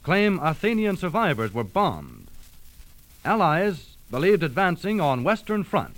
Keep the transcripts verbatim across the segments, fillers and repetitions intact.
claim Athenian survivors were bombed. Allies believed advancing on Western Front.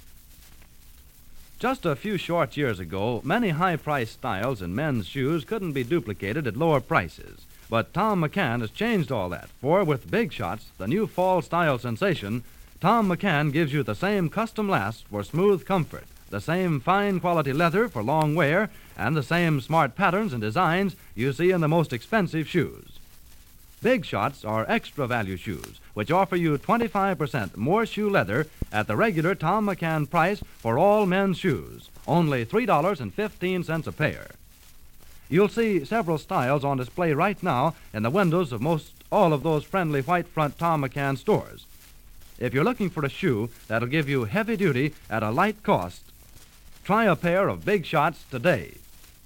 Just a few short years ago, many high-priced styles in men's shoes couldn't be duplicated at lower prices. But Thom McAn has changed all that, for with Big Shots, the new fall style sensation, Thom McAn gives you the same custom last for smooth comfort, the same fine quality leather for long wear, and the same smart patterns and designs you see in the most expensive shoes. Big Shots are extra value shoes, which offer you twenty-five percent more shoe leather at the regular Thom McAn price for all men's shoes, only three dollars and fifteen cents a pair. You'll see several styles on display right now in the windows of most all of those friendly white front Thom McAn stores. If you're looking for a shoe that'll give you heavy duty at a light cost, try a pair of Big Shots today.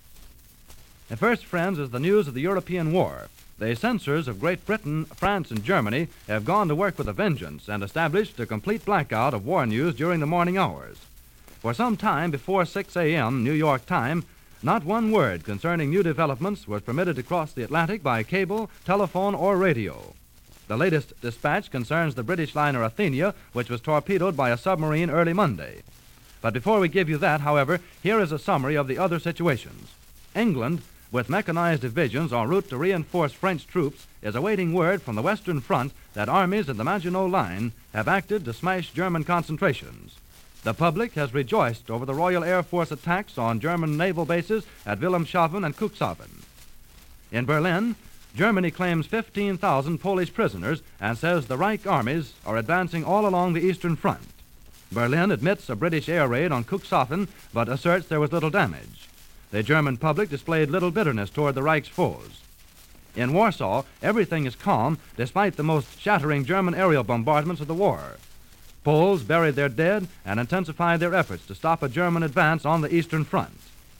And first, friends, is the news of the European war. The censors of Great Britain, France, and Germany have gone to work with a vengeance and established a complete blackout of war news during the morning hours. For some time before six a.m. New York time, not one word concerning new developments was permitted to cross the Atlantic by cable, telephone, or radio. The latest dispatch concerns the British liner Athenia, which was torpedoed by a submarine early Monday. But before we give you that, however, here is a summary of the other situations. England, with mechanized divisions en route to reinforce French troops, is awaiting word from the Western Front that armies in the Maginot Line have acted to smash German concentrations. The public has rejoiced over the Royal Air Force attacks on German naval bases at Wilhelmshaven and Cuxhaven. In Berlin, Germany claims fifteen thousand Polish prisoners and says the Reich armies are advancing all along the Eastern Front. Berlin admits a British air raid on Cuxhaven, but asserts there was little damage. The German public displayed little bitterness toward the Reich's foes. In Warsaw, everything is calm despite the most shattering German aerial bombardments of the war. Poles buried their dead and intensified their efforts to stop a German advance on the Eastern Front.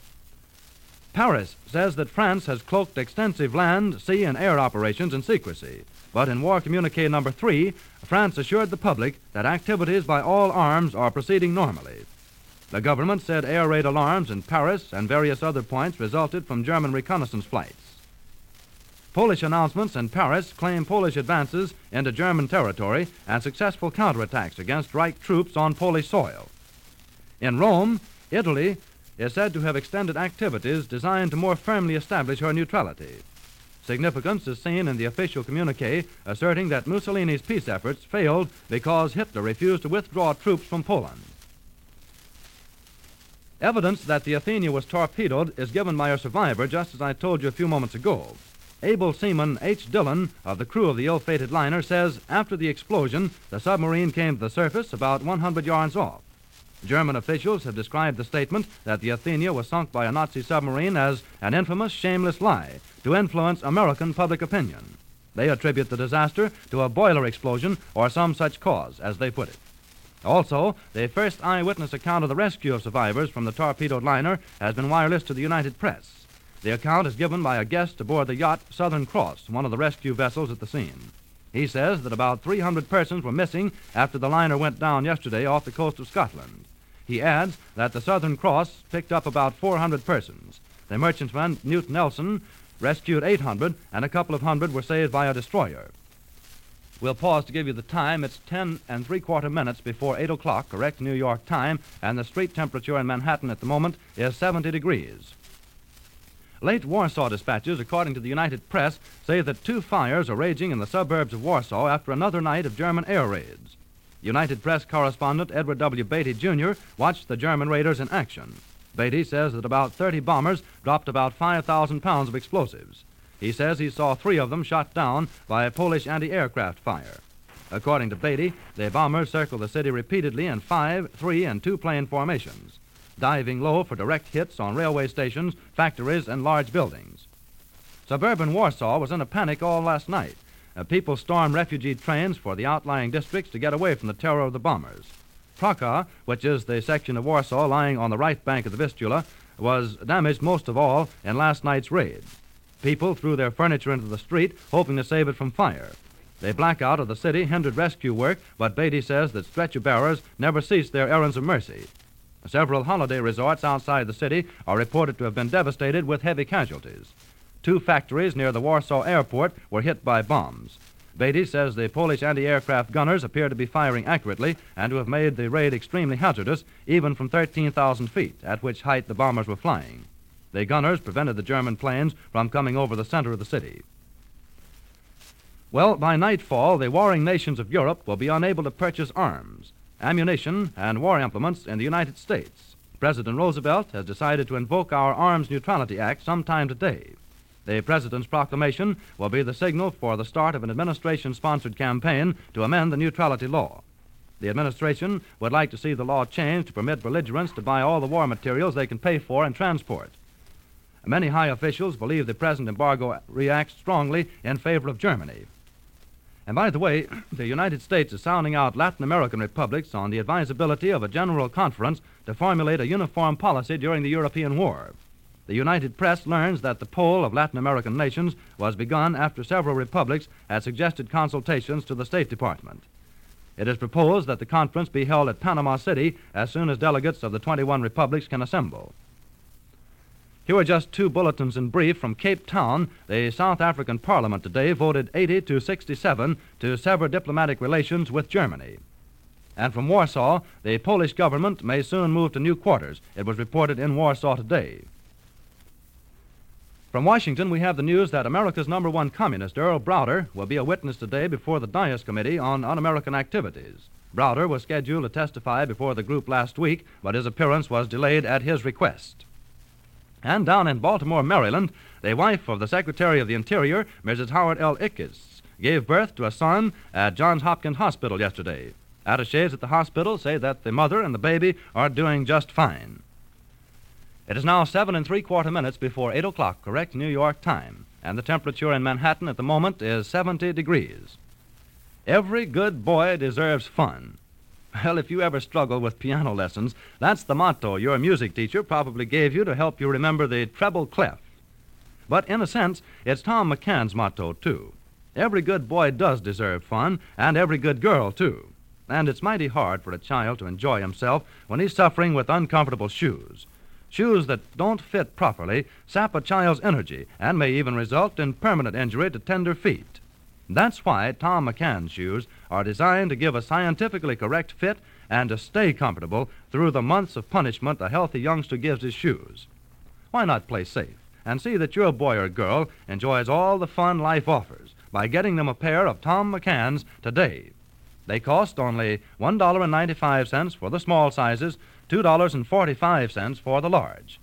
Paris says that France has cloaked extensive land, sea, and air operations in secrecy. But in War Communique number three, France assured the public that activities by all arms are proceeding normally. The government said air raid alarms in Paris and various other points resulted from German reconnaissance flights. Polish announcements in Paris claim Polish advances into German territory and successful counterattacks against Reich troops on Polish soil. In Rome, Italy is said to have extended activities designed to more firmly establish her neutrality. Significance is seen in the official communique asserting that Mussolini's peace efforts failed because Hitler refused to withdraw troops from Poland. Evidence that the Athenia was torpedoed is given by a survivor, just as I told you a few moments ago. Able seaman H. Dillon of the crew of the ill-fated liner says after the explosion, the submarine came to the surface about one hundred yards off. German officials have described the statement that the Athenia was sunk by a Nazi submarine as an infamous, shameless lie to influence American public opinion. They attribute the disaster to a boiler explosion or some such cause, as they put it. Also, the first eyewitness account of the rescue of survivors from the torpedoed liner has been wirelessed to the United Press. The account is given by a guest aboard the yacht Southern Cross, one of the rescue vessels at the scene. He says that about three hundred persons were missing after the liner went down yesterday off the coast of Scotland. He adds that the Southern Cross picked up about four hundred persons. The merchantman Newt Nelson rescued eight hundred, and a couple of hundred were saved by a destroyer. We'll pause to give you the time. It's ten and three-quarter minutes before eight o'clock, correct New York time, and the street temperature in Manhattan at the moment is seventy degrees. Late Warsaw dispatches, according to the United Press, say that two fires are raging in the suburbs of Warsaw after another night of German air raids. United Press correspondent Edward W. Beatty, Junior watched the German raiders in action. Beatty says that about thirty bombers dropped about five thousand pounds of explosives. He says he saw three of them shot down by a Polish anti-aircraft fire. According to Beatty, the bombers circled the city repeatedly in five, three, and two-plane formations, diving low for direct hits on railway stations, factories, and large buildings. Suburban Warsaw was in a panic all last night. Uh, people stormed refugee trains for the outlying districts to get away from the terror of the bombers. Krakow, which is the section of Warsaw lying on the right bank of the Vistula, was damaged most of all in last night's raid. People threw their furniture into the street, hoping to save it from fire. The blackout of the city hindered rescue work, but Beatty says that stretcher bearers never ceased their errands of mercy. Several holiday resorts outside the city are reported to have been devastated with heavy casualties. Two factories near the Warsaw airport were hit by bombs. Beatty says the Polish anti-aircraft gunners appear to be firing accurately and to have made the raid extremely hazardous, even from thirteen thousand feet, at which height the bombers were flying. The gunners prevented the German planes from coming over the center of the city. Well, by nightfall, the warring nations of Europe will be unable to purchase arms, ammunition, and war implements in the United States. President Roosevelt has decided to invoke our Arms Neutrality Act sometime today. The President's proclamation will be the signal for the start of an administration-sponsored campaign to amend the neutrality law. The administration would like to see the law changed to permit belligerents to buy all the war materials they can pay for and transport. Many high officials believe the present embargo reacts strongly in favor of Germany. And by the way, the United States is sounding out Latin American republics on the advisability of a general conference to formulate a uniform policy during the European war. The United Press learns that the poll of Latin American nations was begun after several republics had suggested consultations to the State Department. It is proposed that the conference be held at Panama City as soon as delegates of the twenty-one republics can assemble. Here are just two bulletins in brief from Cape Town. The South African Parliament today voted eighty to sixty-seven to sever diplomatic relations with Germany. And from Warsaw, the Polish government may soon move to new quarters. It was reported in Warsaw today. From Washington, we have the news that America's number one communist, Earl Browder, will be a witness today before the Dias Committee on Un-American Activities. Browder was scheduled to testify before the group last week, but his appearance was delayed at his request. And down in Baltimore, Maryland, the wife of the Secretary of the Interior, Missus Howard L. Ickes, gave birth to a son at Johns Hopkins Hospital yesterday. Attachés at the hospital say that the mother and the baby are doing just fine. It is now seven and three-quarter minutes before eight o'clock, correct New York time, and the temperature in Manhattan at the moment is seventy degrees. Every good boy deserves fun. Well, if you ever struggle with piano lessons, that's the motto your music teacher probably gave you to help you remember the treble clef. But in a sense, it's Tom McCann's motto, too. Every good boy does deserve fun, and every good girl, too. And it's mighty hard for a child to enjoy himself when he's suffering with uncomfortable shoes. Shoes that don't fit properly sap a child's energy and may even result in permanent injury to tender feet. That's why Tom McCann's shoes are designed to give a scientifically correct fit and to stay comfortable through the months of punishment a healthy youngster gives his shoes. Why not play safe and see that your boy or girl enjoys all the fun life offers by getting them a pair of Tom McCann's today? They cost only one dollar and ninety-five cents for the small sizes, two dollars and forty-five cents for the large.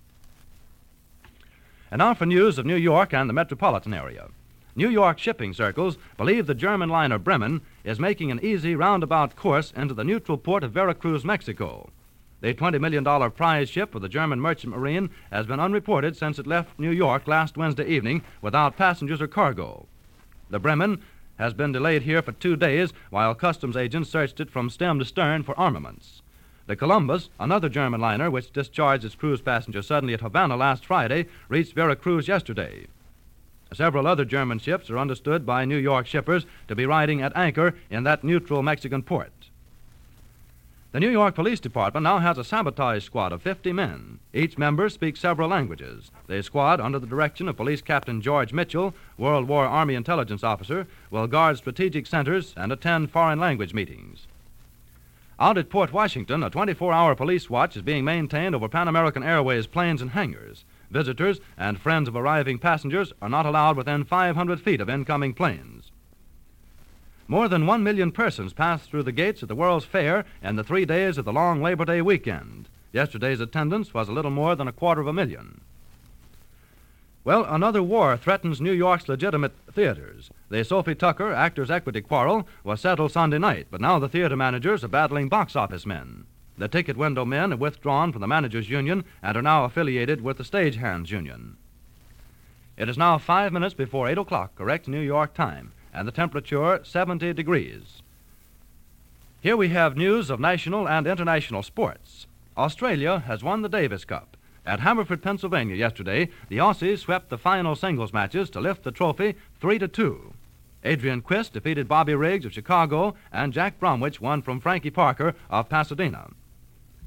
And now for news of New York and the metropolitan area. New York shipping circles believe the German liner Bremen is making an easy roundabout course into the neutral port of Veracruz, Mexico. The twenty million dollar prize ship of the German Merchant Marine has been unreported since it left New York last Wednesday evening without passengers or cargo. The Bremen has been delayed here for two days while customs agents searched it from stem to stern for armaments. The Columbus, another German liner which discharged its cruise passengers suddenly at Havana last Friday, reached Veracruz yesterday. Several other German ships are understood by New York shippers to be riding at anchor in that neutral Mexican port. The New York Police Department now has a sabotage squad of fifty men. Each member speaks several languages. The squad, under the direction of Police Captain George Mitchell, World War Army intelligence officer, will guard strategic centers and attend foreign language meetings. Out at Port Washington, a twenty-four hour police watch is being maintained over Pan American Airways planes and hangars. Visitors and friends of arriving passengers are not allowed within five hundred feet of incoming planes. More than one million persons passed through the gates at the World's Fair in the three days of the long Labor Day weekend. Yesterday's attendance was a little more than a quarter of a million. Well, another war threatens New York's legitimate theaters. The Sophie Tucker Actors' Equity quarrel was settled Sunday night, but now the theater managers are battling box office men. The ticket window men have withdrawn from the managers' union and are now affiliated with the stagehands' union. It is now five minutes before eight o'clock, correct New York time, and the temperature seventy degrees. Here we have news of national and international sports. Australia has won the Davis Cup. At Haverford, Pennsylvania yesterday, the Aussies swept the final singles matches to lift the trophy three to two. Adrian Quist defeated Bobby Riggs of Chicago, and Jack Bromwich won from Frankie Parker of Pasadena.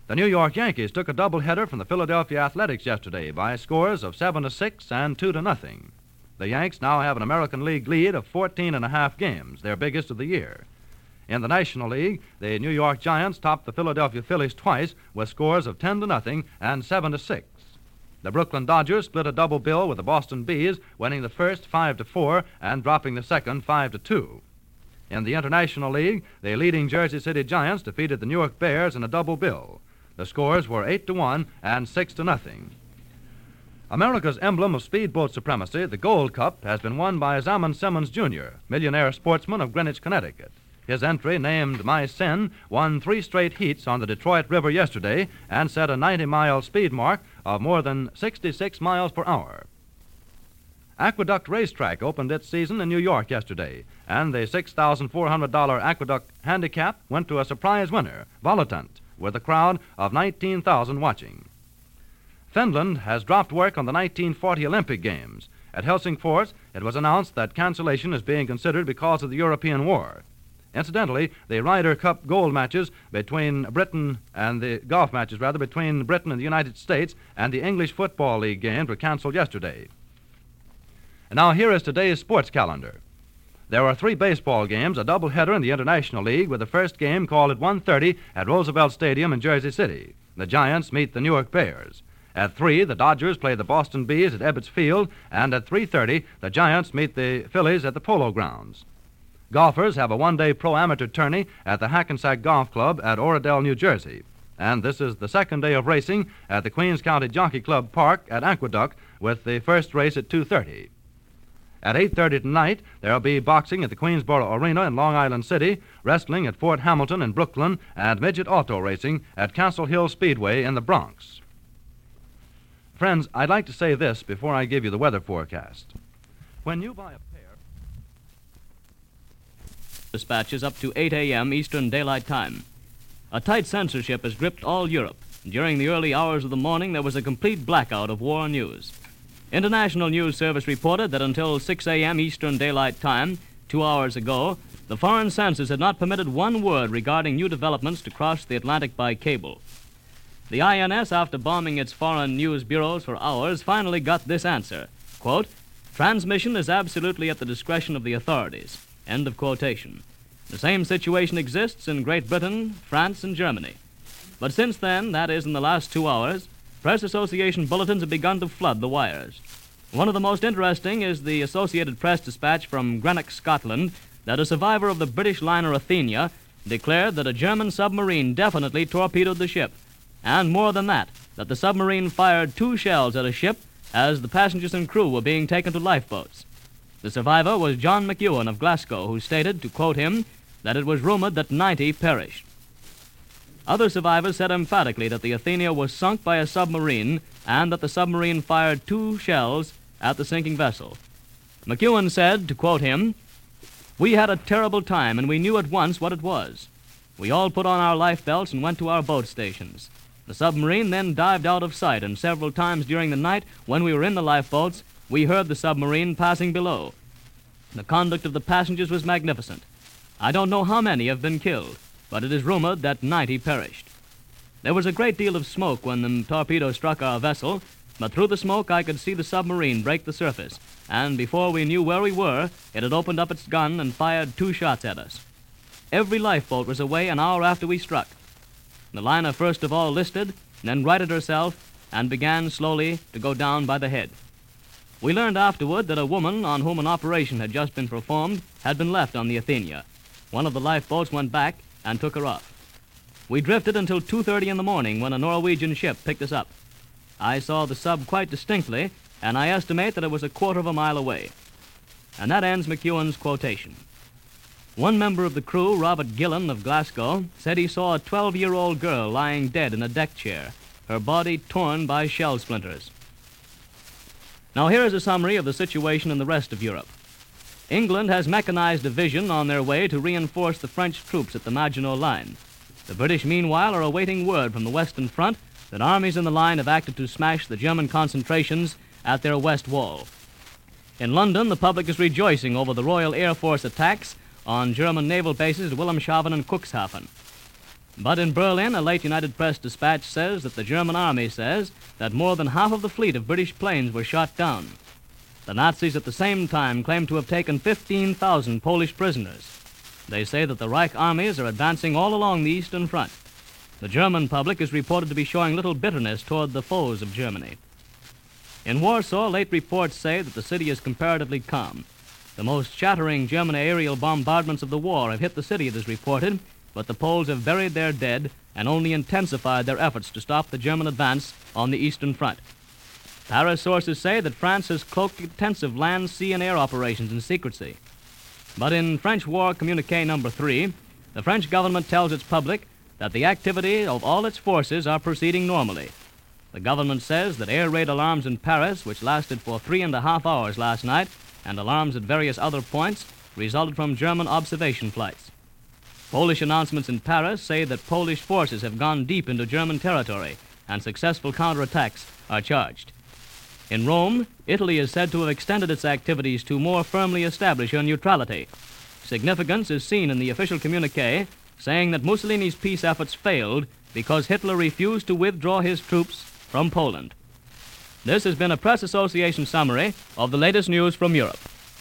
The New York Yankees took a doubleheader from the Philadelphia Athletics yesterday by scores of seven to six and two to nothing. The Yanks now have an American League lead of fourteen and a half games, their biggest of the year. In the National League, the New York Giants topped the Philadelphia Phillies twice with scores of ten to nothing and seven to six. The Brooklyn Dodgers split a double bill with the Boston Bees, winning the first five to four and dropping the second five to two. In the International League, the leading Jersey City Giants defeated the Newark Bears in a double bill. The scores were eight to one and six to nothing. America's emblem of speedboat supremacy, the Gold Cup, has been won by Zaman Simmons, Junior, millionaire sportsman of Greenwich, Connecticut. His entry, named My Sin, won three straight heats on the Detroit River yesterday and set a ninety-mile speed mark of more than sixty-six miles per hour. Aqueduct Racetrack opened its season in New York yesterday, and the six thousand four hundred dollars Aqueduct Handicap went to a surprise winner, Volatant, with a crowd of nineteen thousand watching. Finland has dropped work on the nineteen forty Olympic Games. At Helsingfors, it was announced that cancellation is being considered because of the European war. Incidentally, the Ryder Cup gold matches between Britain and the golf matches, rather, between Britain and the United States and the English Football League games were canceled yesterday. And now here is today's sports calendar. There are three baseball games, a doubleheader in the International League, with the first game called at one thirty at Roosevelt Stadium in Jersey City. The Giants meet the Newark Bears. At three, the Dodgers play the Boston Bees at Ebbets Field, and at three thirty, the Giants meet the Phillies at the Polo Grounds. Golfers have a one-day pro-amateur tourney at the Hackensack Golf Club at Oradell, New Jersey. And this is the second day of racing at the Queens County Jockey Club Park at Aqueduct, with the first race at two thirty. At eight thirty tonight, there will be boxing at the Queensboro Arena in Long Island City, wrestling at Fort Hamilton in Brooklyn, and midget auto racing at Castle Hill Speedway in the Bronx. Friends, I'd like to say this before I give you the weather forecast. When you buy a pair... Dispatches up to eight a.m. Eastern Daylight Time. A tight censorship has gripped all Europe. During the early hours of the morning, there was a complete blackout of war news. International News Service reported that until six a.m. Eastern Daylight Time, two hours ago, the foreign censors had not permitted one word regarding new developments to cross the Atlantic by cable. The I N S, after bombing its foreign news bureaus for hours, finally got this answer, quote, "Transmission is absolutely at the discretion of the authorities," end of quotation. The same situation exists in Great Britain, France, and Germany. But since then, that is in the last two hours, Press Association bulletins have begun to flood the wires. One of the most interesting is the Associated Press dispatch from Greenock, Scotland, that a survivor of the British liner Athenia declared that a German submarine definitely torpedoed the ship. And more than that, that the submarine fired two shells at a ship as the passengers and crew were being taken to lifeboats. The survivor was John McEwen of Glasgow, who stated, to quote him, that it was rumored that ninety perished. Other survivors said emphatically that the Athenia was sunk by a submarine and that the submarine fired two shells at the sinking vessel. McEwen said, to quote him, "We had a terrible time and we knew at once what it was. We all put on our life belts and went to our boat stations. The submarine then dived out of sight, and several times during the night, when we were in the lifeboats, we heard the submarine passing below. The conduct of the passengers was magnificent. I don't know how many have been killed, but it is rumored that ninety perished. There was a great deal of smoke when the torpedo struck our vessel, but through the smoke I could see the submarine break the surface, and before we knew where we were, it had opened up its gun and fired two shots at us. Every lifeboat was away an hour after we struck. The liner first of all listed, then righted herself, and began slowly to go down by the head. We learned afterward that a woman on whom an operation had just been performed had been left on the Athenia. One of the lifeboats went back and took her off. We drifted until two thirty in the morning when a Norwegian ship picked us up. I saw the sub quite distinctly, and I estimate that it was a quarter of a mile away." And that ends McEwen's quotation. One member of the crew, Robert Gillen of Glasgow, said he saw a twelve-year-old girl lying dead in a deck chair, her body torn by shell splinters. Now here is a summary of the situation in the rest of Europe. England has mechanized division on their way to reinforce the French troops at the Maginot Line. The British, meanwhile, are awaiting word from the Western Front that armies in the line have acted to smash the German concentrations at their west wall. In London, the public is rejoicing over the Royal Air Force attacks on German naval bases at Wilhelmshaven and Cuxhaven. But in Berlin, a late United Press dispatch says that the German army says that more than half of the fleet of British planes were shot down. The Nazis at the same time claim to have taken fifteen thousand Polish prisoners. They say that the Reich armies are advancing all along the Eastern Front. The German public is reported to be showing little bitterness toward the foes of Germany. In Warsaw, late reports say that the city is comparatively calm. The most shattering German aerial bombardments of the war have hit the city, it is reported, but the Poles have buried their dead and only intensified their efforts to stop the German advance on the Eastern Front. Paris sources say that France has cloaked intensive land, sea, and air operations in secrecy. But in French War Communique number three, the French government tells its public that the activity of all its forces are proceeding normally. The government says that air raid alarms in Paris, which lasted for three and a half hours last night, and alarms at various other points, resulted from German observation flights. Polish announcements in Paris say that Polish forces have gone deep into German territory, and successful counterattacks are charged. In Rome, Italy is said to have extended its activities to more firmly establish her neutrality. Significance is seen in the official communique saying that Mussolini's peace efforts failed because Hitler refused to withdraw his troops from Poland. This has been a Press Association summary of the latest news from Europe.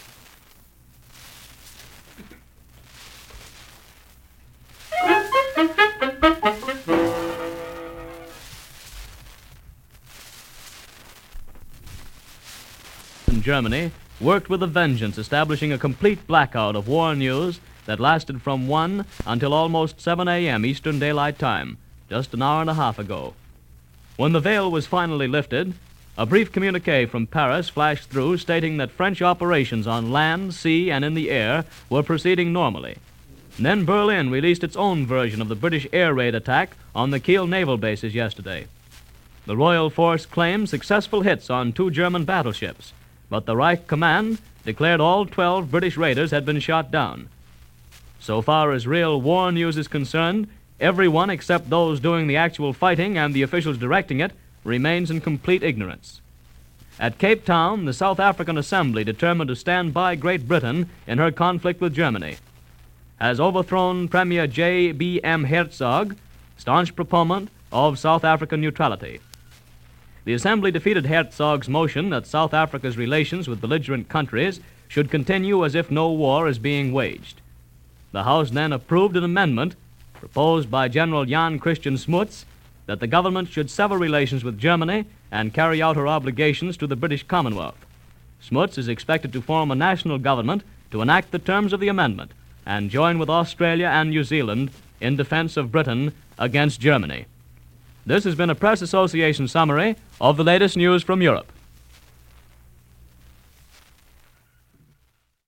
Germany worked with a vengeance, establishing a complete blackout of war news that lasted from one until almost seven a.m. Eastern Daylight Time, just an hour and a half ago. When the veil was finally lifted, a brief communique from Paris flashed through stating that French operations on land, sea, and in the air were proceeding normally. And then Berlin released its own version of the British air raid attack on the Kiel naval bases yesterday. The Royal Force claimed successful hits on two German battleships, but the Reich Command declared all twelve British raiders had been shot down. So far as real war news is concerned, everyone except those doing the actual fighting and the officials directing it remains in complete ignorance. At Cape Town, the South African Assembly, determined to stand by Great Britain in her conflict with Germany, has overthrown Premier J B M Hertzog, staunch proponent of South African neutrality. The Assembly defeated Herzog's motion that South Africa's relations with belligerent countries should continue as if no war is being waged. The House then approved an amendment proposed by General Jan Christian Smuts that the government should sever relations with Germany and carry out her obligations to the British Commonwealth. Smuts is expected to form a national government to enact the terms of the amendment and join with Australia and New Zealand in defense of Britain against Germany. This has been a Press Association summary of the latest news from Europe.